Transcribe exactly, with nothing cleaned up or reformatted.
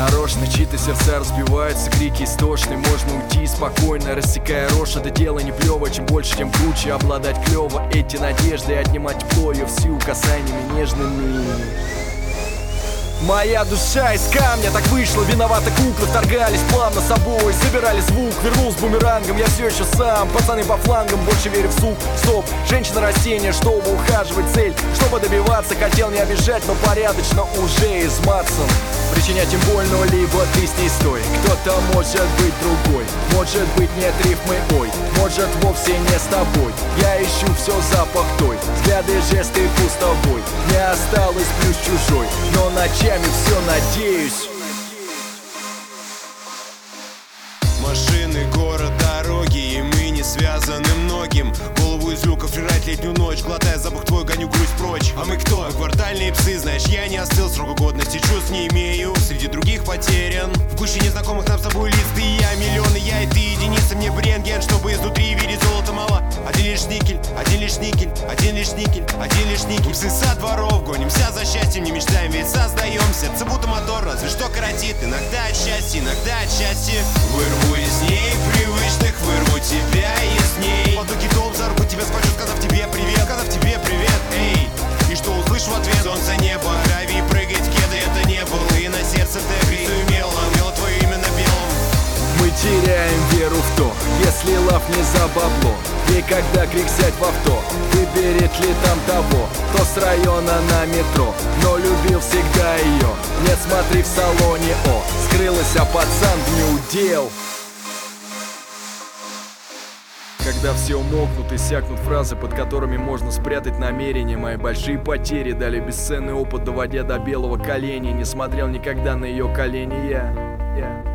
Нарочно чьи-то сердца разбиваются, крики истошные. Можно уйти спокойно, рассекая рожь. Это дело не плевое, чем больше, тем круче. Обладать клево эти надежды и отнимать тепло ее в силу касаниями нежными. Моя душа из камня, так вышло, виноваты куклы вторгались плавно собой, забирали звук, вернул с бумерангом, я все еще сам, пацаны по флангам, больше верю в суп. Стоп, женщина-растение, чтобы ухаживать, цель, чтобы добиваться, хотел не обижать, но порядочно уже измацан. Причинять им больно, либо ты с ней стой. Кто-то может быть другой, может быть нет рифмы, ой, может вовсе не с тобой. Я ищу все запах той, взгляды, жесты пустобой. Не осталось плюс чужой, но ночами все надеюсь. Машины, город, дороги, и мы не связаны многим. Голову из люка фрирать летнюю ночь, глотая запах твой, гоню грусть прочь. А мы кто? Квартальные псы, знаешь, я не остыл, срока годности чувств не имею, среди других потерян. В гуще незнакомых нам с тобой лиц, ты и я, миллионы, я и ты, единицы, мне бренген, чтобы изнутри видеть золото мало. Один лишь никель, один лишь никель, один лишь никель, один лишь никель. Псы со дворов, гонимся за счастьем, не мечтаем, ведь создаем. Сердце будто мотор, разве что коротит, иногда от счастья, иногда от счастья. Вырву из ней привычных, вырву тебя из ней. Потоки дом за руку тебя схвачу, сказав тебе привет, сказав тебе привет, эй. И что услышу в ответ? Солнце, небо, гравий, прыгать в кеды, это не было. И на сердце ты рисую мелом, мело твое имя на белом. Мы теряем веру в то, если лав не за бабло. И когда крик сядь в авто, выберет ли там того, кто с района на метро, но любил всегда ее. Нет, смотри в салоне, о, скрылась, а пацан в неудел. Когда все умолкнут и сякнут фразы, под которыми можно спрятать намерения. Мои большие потери дали бесценный опыт, доводя до белого коленя. Не смотрел никогда на ее колени я, я.